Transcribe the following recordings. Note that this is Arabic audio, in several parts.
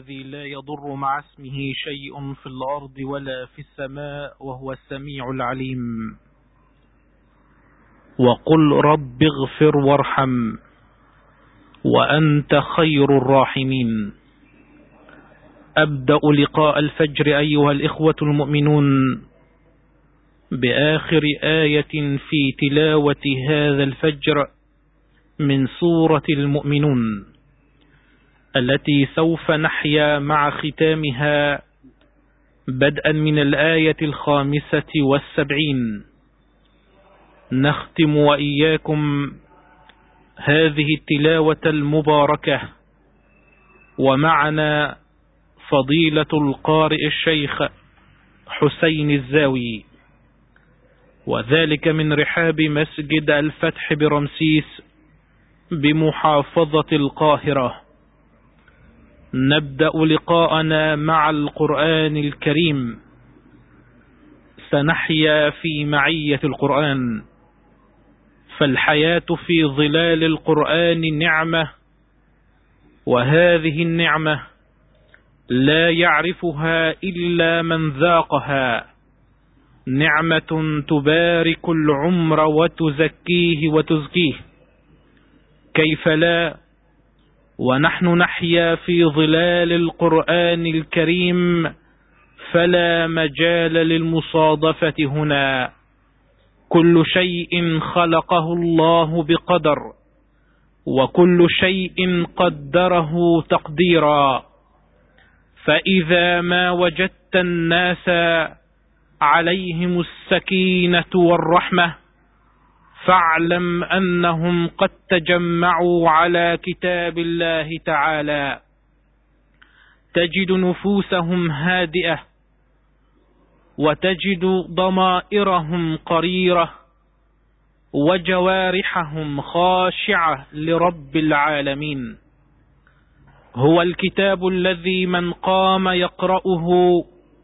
الذي لا يضر مع اسمه شيء في الأرض ولا في السماء وهو السميع العليم. وقل رب اغفر وارحم وأنت خير الراحمين. أبدأ لقاء الفجر أيها الإخوة المؤمنون بآخر آية في تلاوة هذا الفجر من سورة المؤمنون، التي سوف نحيا مع ختامها بدءا من الآية 75. نختم وإياكم هذه التلاوة المباركة ومعنا فضيلة القارئ الشيخ حسين الزاوي، وذلك من رحاب مسجد الفتح برمسيس بمحافظة القاهرة. نبدأ لقاءنا مع القرآن الكريم. سنحيا في معية القرآن، فالحياة في ظلال القرآن نعمة، وهذه النعمة لا يعرفها إلا من ذاقها، نعمة تبارك العمر وتزكيه وتزكيه. كيف لا ونحن نحيا في ظلال القرآن الكريم، فلا مجال للمصادفة هنا. كل شيء خلقه الله بقدر، وكل شيء قدره تقديرا. فإذا ما وجدت الناس عليهم السكينة والرحمة فاعلم أنهم قد تجمعوا على كتاب الله تعالى. تجد نفوسهم هادئة، وتجد ضمائرهم قريرة، وجوارحهم خاشعة لرب العالمين. هو الكتاب الذي من قام يقرأه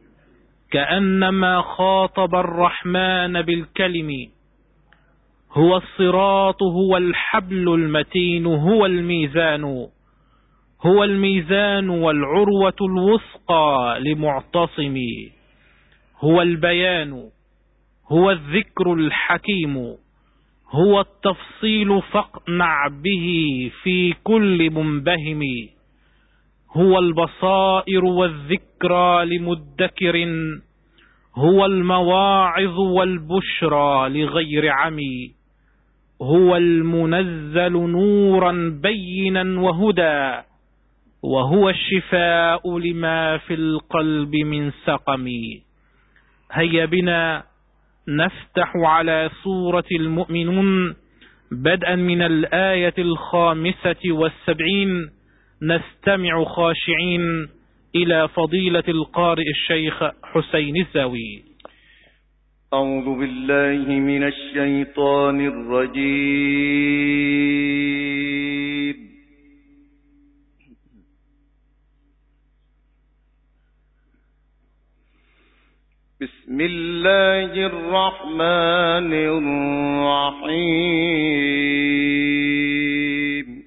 كأنما خاطب الرحمن بالكلم. هو الصراط، هو الحبل المتين، هو الميزان، هو الميزان والعروة الوثقى لمعتصم. هو البيان، هو الذكر الحكيم، هو التفصيل فاقنع به في كل منبهم. هو البصائر والذكرى لمدكر، هو المواعظ والبشرى لغير عمي. هو المنزل نورا بينا وهدى، وهو الشفاء لما في القلب من سقم. هيا بنا نفتح على سورة المؤمنون بدءا من الآية 75. نستمع خاشعين إلى فضيلة القارئ الشيخ حسين الزاوي. أعوذ بالله من الشيطان الرجيم. بسم الله الرحمن الرحيم.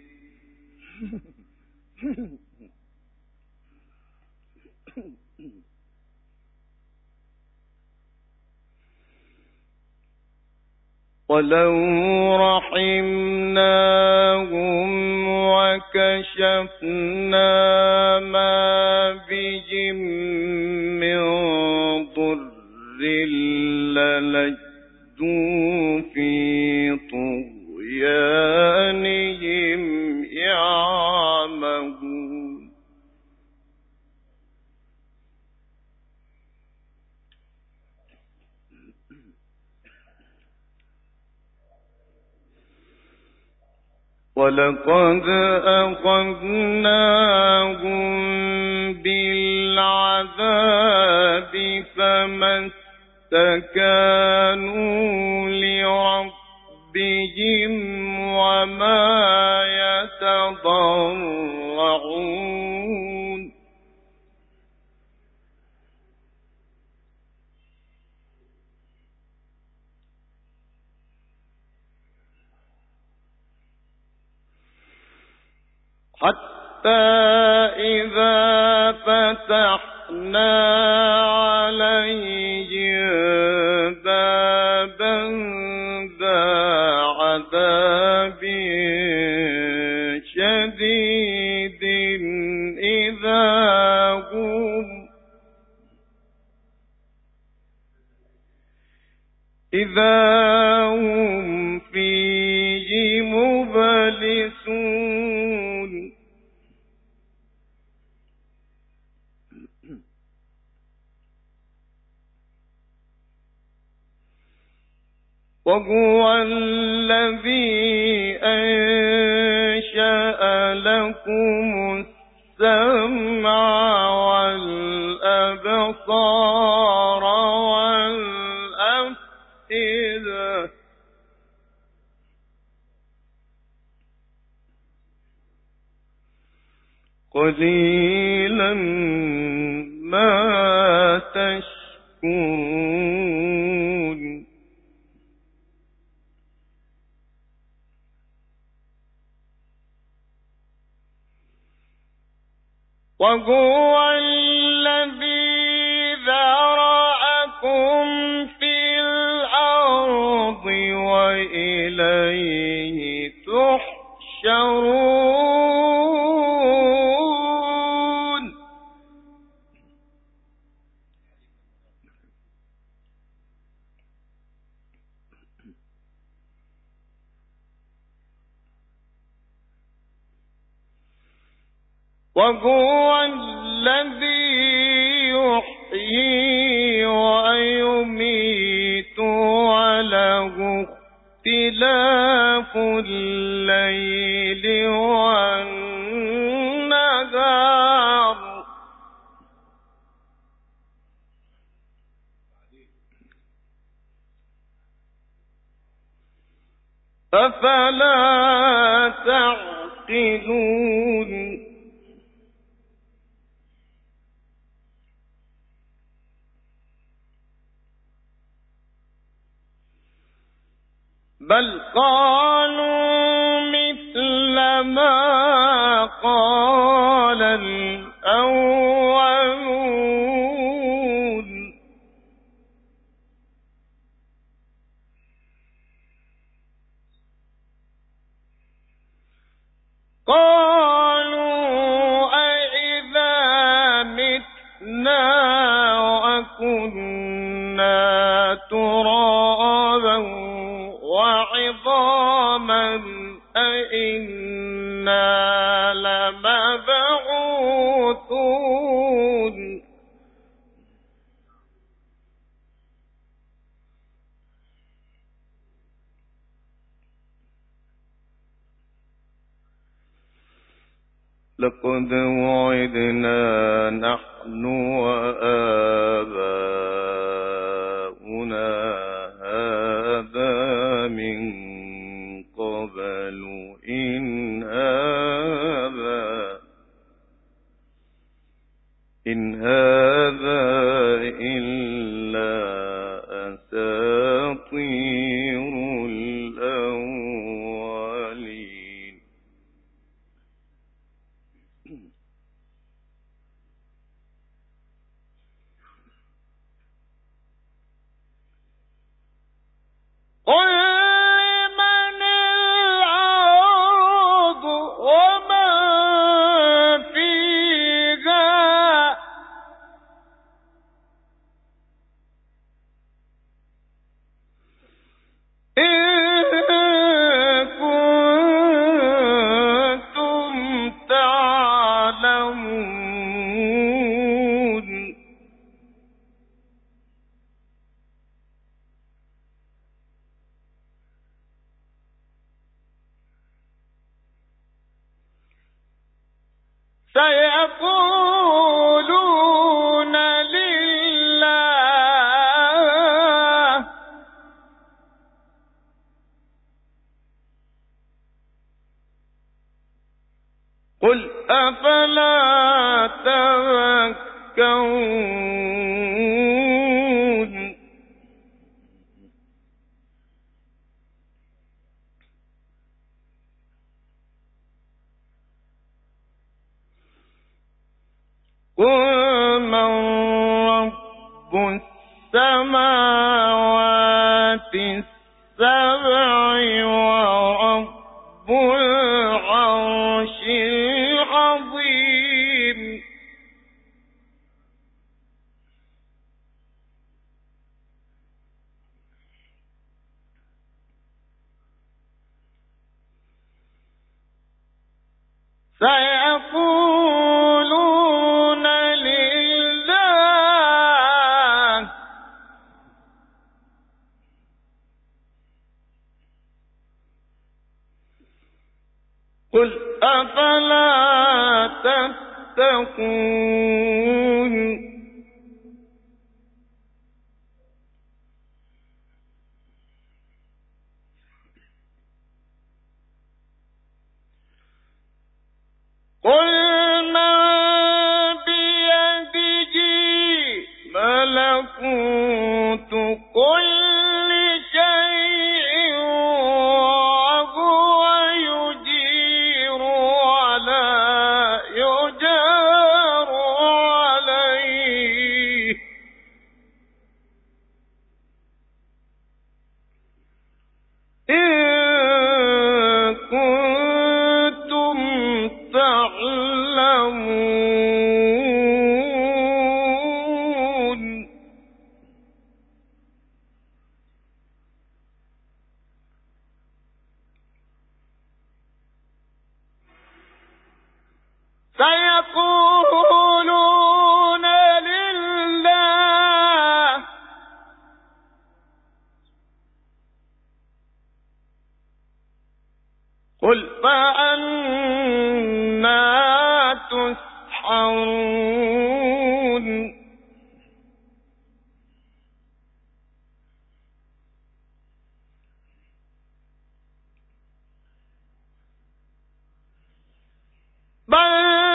ولو رحمناهم وكشفنا ما بهم من ضر للجوا في طغيانهم يعمهون. ولقد أخذناهم بالعذاب فما استكانوا لربهم وما يتضرعون. حتى إذا فَفَتَحْنَا عَلَيْهِم بَابًا ذَا عَذَابٍ شَدِيدٍ إِذَا هُمْ فِيهِ مُبْلِسُونَ وَهُوَ الَّذِي أَنشَأَ لَكُمُ السَّمْعَ وَالْأَبْصَارَ وَالْأَفْئِدَةَ قَلِيلًا مَا تَشْكُرُونَ وَهُوَ الَّذِي ذَرَأَكُمْ فِي الْأَرْضِ وَإِلَيْهِ تُحْشَرُونَ وَهُوَ الَّذِي يُحْيِي وَيُمِيتُ وَلَهُ اخْتِلَافُ اللَّيْلِ وَالنَّهَارِ أَفَلَا تَعْقِلُونَ بَلْ قَالُوا مِثْلَ مَا قَالَ الْأَوَّلُونَ قَالُوا أَإِذَا مِتْنَا وَكُنَّا تُرَابًا وَعِظَامًا أَإِنَّا لَمَبْعُوثُونَ لَقَدْ وُعِدْنَا نَحْنُ وَآبَاؤُنَا هَذَا مِن قَبْلُ إِنْ هَذَا إِلَّا أَسَاطِيرُ الْأَوَّلِينَ قُل لِّمَنِ الْأَرْضُ وَمَن فِيهَا إِن كُنتُمْ تَعْلَمُونَ سَيَقُولُونَ لِلَّهِ قُلْ أَفَلَا تَذَكَّرُونَ قُلْ السماوات السبع ورب العرش العظيم سيقولون لله قل أفلا تتقون قل من بيده ملكوت كل شيء وهو يجير ولا يجار عليه إن كنتم تعلمون سيقولون لله قل فأنا تسحرون بل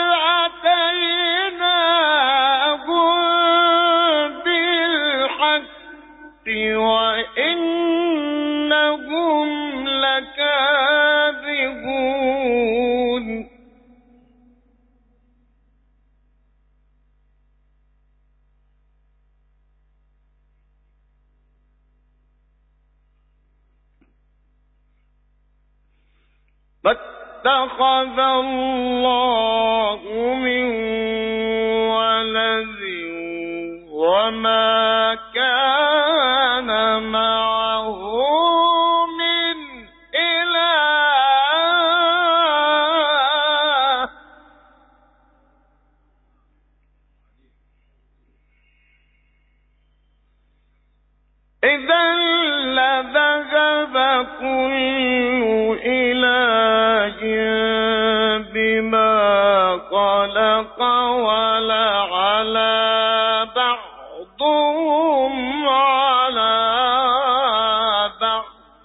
أتيناهم بالحق وإنهم لكاذبون فاتخذ الله من ولد وما كان معه من إله إذا لذهب كل إله بما خلق ولعلى بعضهم على بعض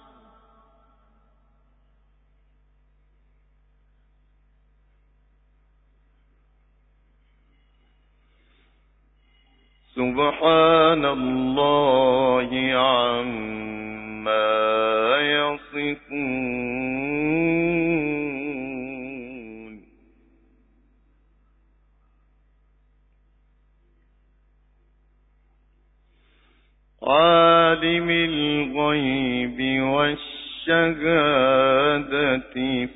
سبحان الله عما يصفون عالم الغيب والشهادة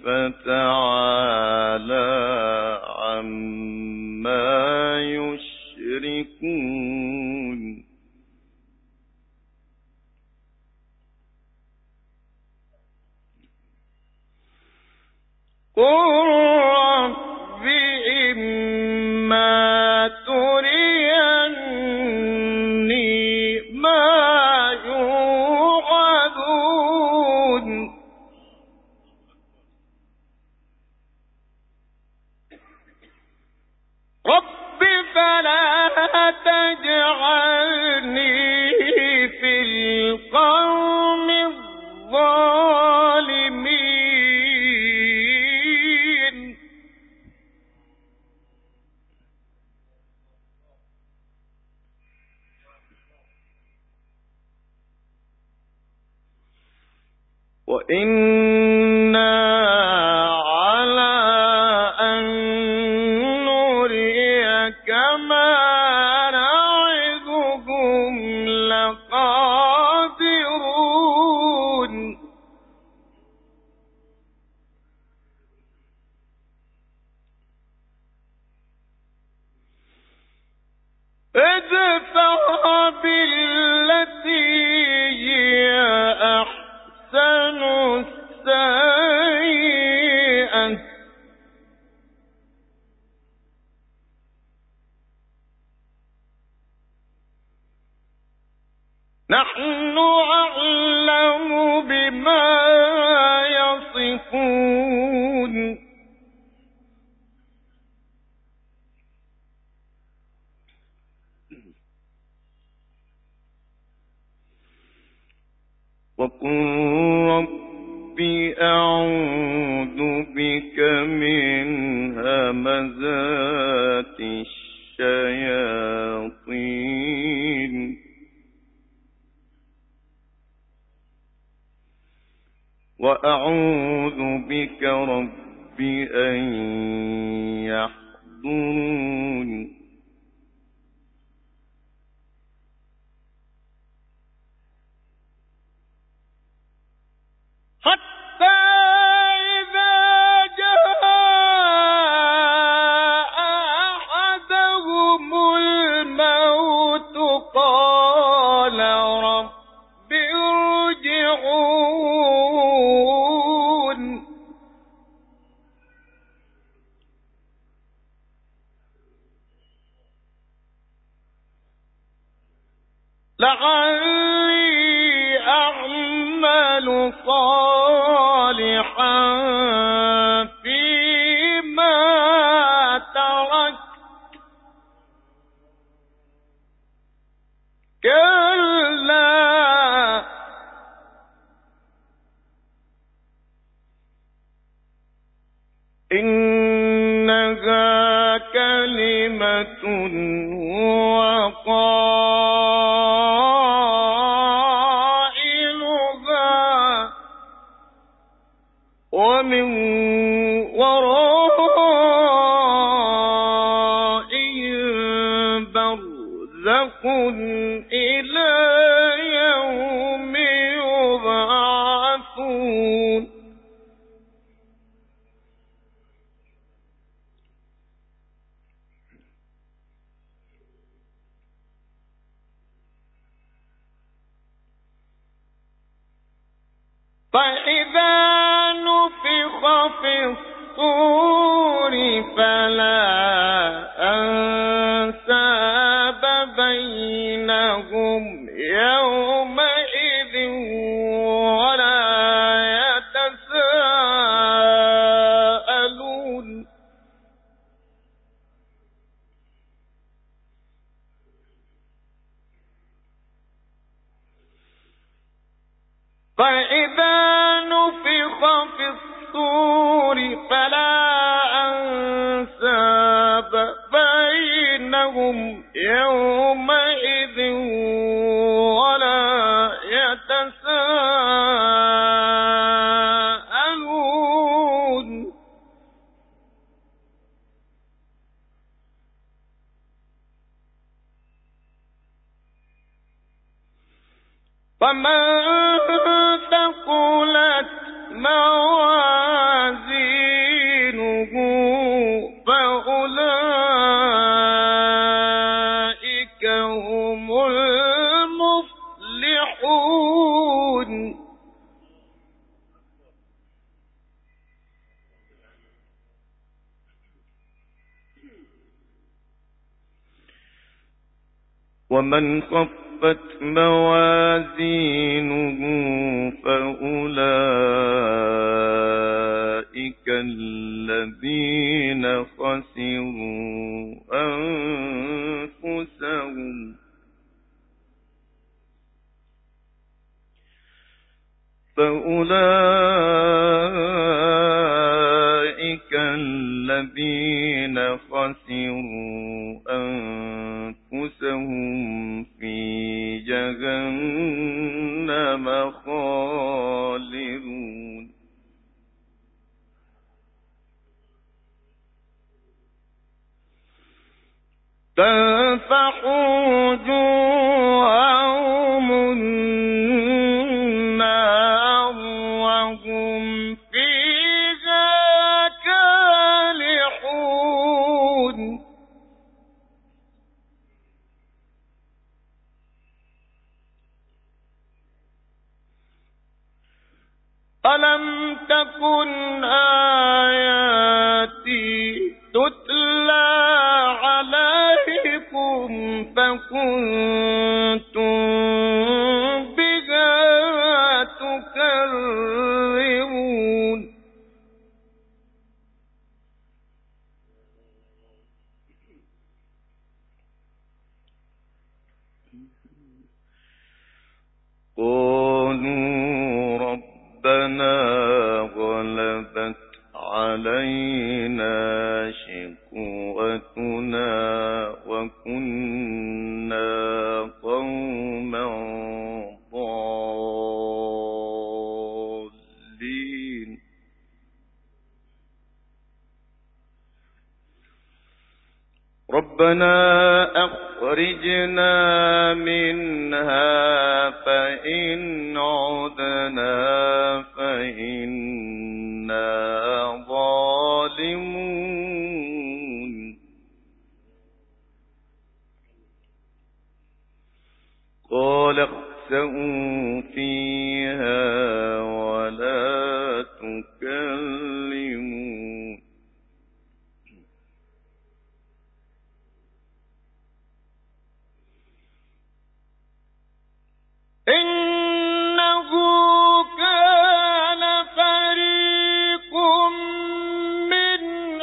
فتعالى عما يشركون قل رب إما تريني ما يوعدون رب فلا تجعلني في القوم الظالمين وإنا على أن نريك ما نعدهم ادفع بالتي هي أحسن السيئة نحن أعلم بما يصفون وقل رب أعوذ بك من همزات الشياطين وأعوذ بك رب أن يحضرون حتى إذا جاء أحدهم الموت قال رب ارجعون لعلي أعمل صالحا فيما تركت كلا إنها كلمة هو قائلها ومن ورائهم برزخ إلى يوم يبعثون فإذا نفخ في الصور فلا أنساب بينهم يومئذ ولا يتساءلون فإذا نفخ في الصور فلا أنساب بينهم يومئذ ولا يتساءلون فمن ثقلت موازينه فأولئك هم المفلحون ومن خفت موازينه فأولئك الذين خسروا أنفسهم في جهنم خالدون تلفح وجوههم النار وهم فيها كالحون ألم تكن آياتي تتلى عليكم فكنتم بها تكذبون قالوا ربنا غلبت علينا شقوتنا وكنا قوما ضالين ربنا أخرجنا منها فإن عدنا فإنا ظالمون قال اخسئوا فيها ولا تكلمون إنه كان فريق من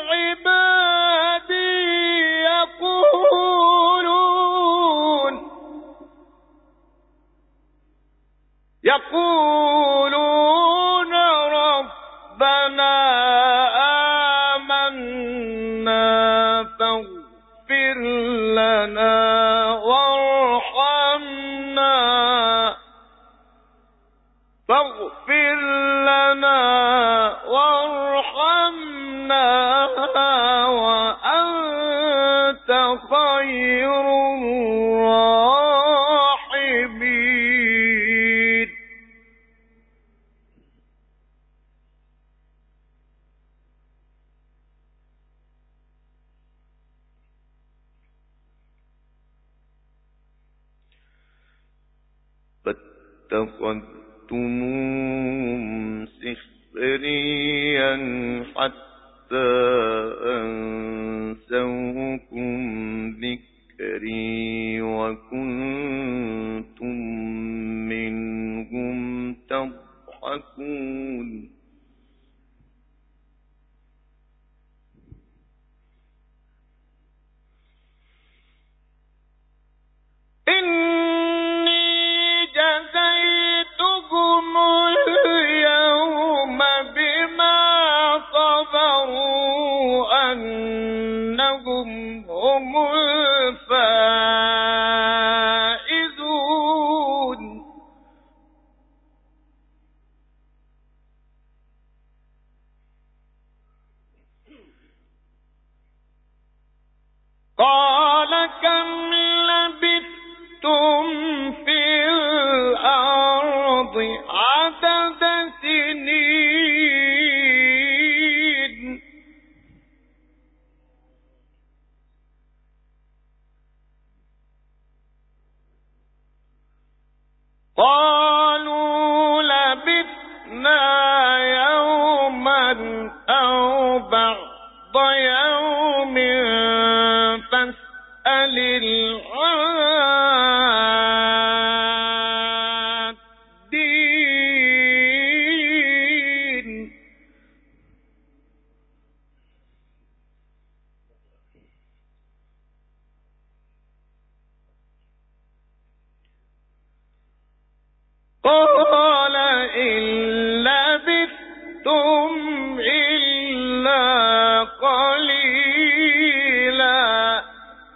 عبادي يقولون ربنا آمنا فاغفر لنا وارحمنا وأنت خير الراحمين فاتخذتموهم سخريا حتى أنسوكم ذكري وكنتم منهم تضحكون إني جزيتهم اليوم بما صبروا أنهم هم الفائزون قال كم لبثتم في الأرض عدد سنين قالوا لبثنا يوما أو بعض يوم فاسأل العادين قال إن لبثتم إلا قليلا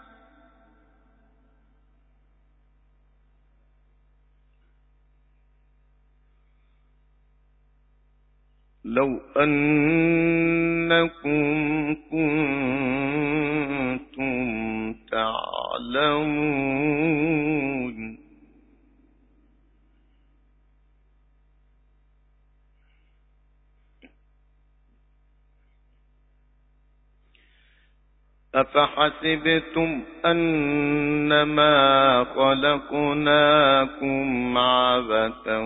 لو أنكم كنتم تعلمون أفحسبتم أنما خلقناكم عبثا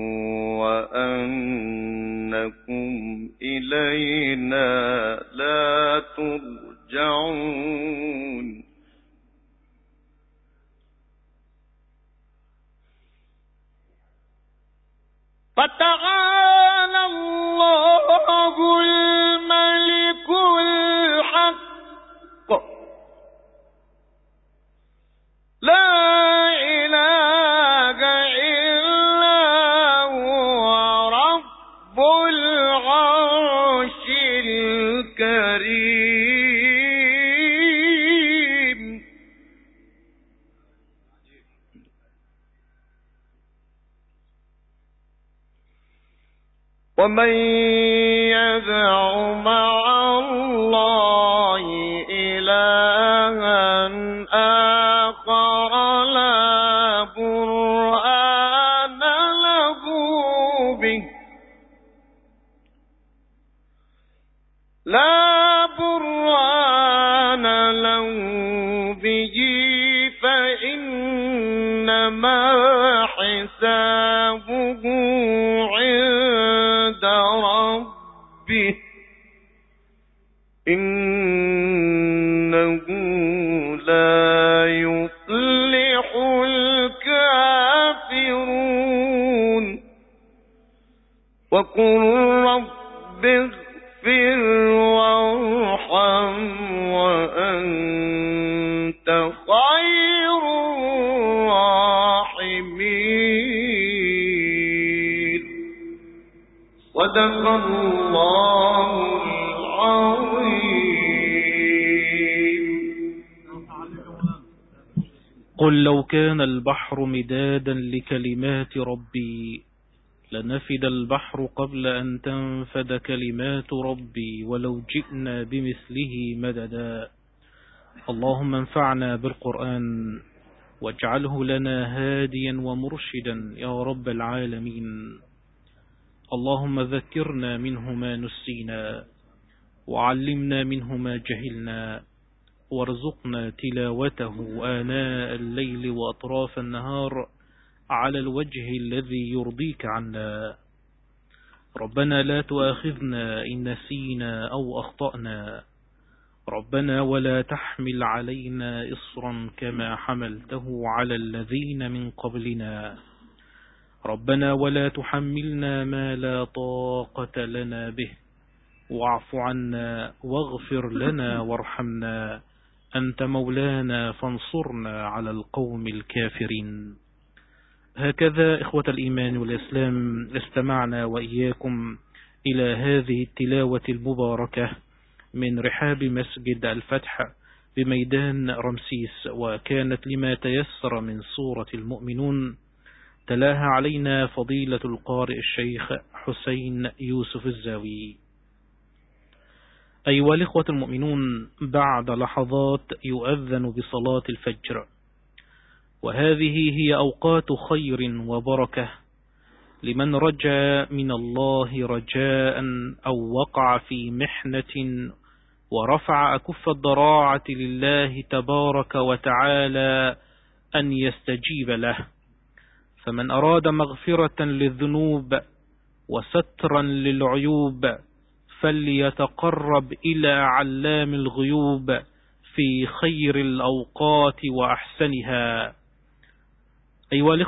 وأنكم إلينا لا ترجعون فتعالى الله الملك الحق لا إله إلا هو رب العرش الكريم ومن يدع مع الله إلها آخر لا برهان له به فإنما حسابه عند ربه إنه لا يفلح الكافرون وقل رب اغفر وارحم وأنت خير الراحمين صدق الله العظيم. قل لو كان البحر مدادا لكلمات ربي لنفد البحر قبل أن تنفد كلمات ربي ولو جئنا بمثله مددا. اللهم انفعنا بالقرآن واجعله لنا هاديا ومرشدا يا رب العالمين. اللهم ذكرنا منه ما نسينا وعلمنا منه ما جهلنا وارزقنا تلاوته آناء الليل وأطراف النهار على الوجه الذي يرضيك عنا. ربنا لا تؤاخذنا إن نسينا أو أخطأنا. ربنا ولا تحمل علينا إصرا كما حملته على الذين من قبلنا. ربنا ولا تحملنا ما لا طاقة لنا به واعف عنا واغفر لنا وارحمنا أنت مولانا فانصرنا على القوم الكافرين. هكذا إخوة الإيمان والإسلام استمعنا وإياكم إلى هذه التلاوة المباركة من رحاب مسجد الفتح بميدان رمسيس، وكانت لما تيسر من سورة المؤمنون. تلاها علينا فضيلة القارئ الشيخ حسين يوسف الزاوي. أيها الإخوة المؤمنون، بعد لحظات يؤذن بصلاة الفجر، وهذه هي أوقات خير وبركة لمن رجا من الله رجاء أو وقع في محنة ورفع أكف الضراعة لله تبارك وتعالى أن يستجيب له. فمن أراد مغفرة للذنوب وسترا للعيوب فليتقرب إلى علام الغيوب في خير الأوقات وأحسنها. أيها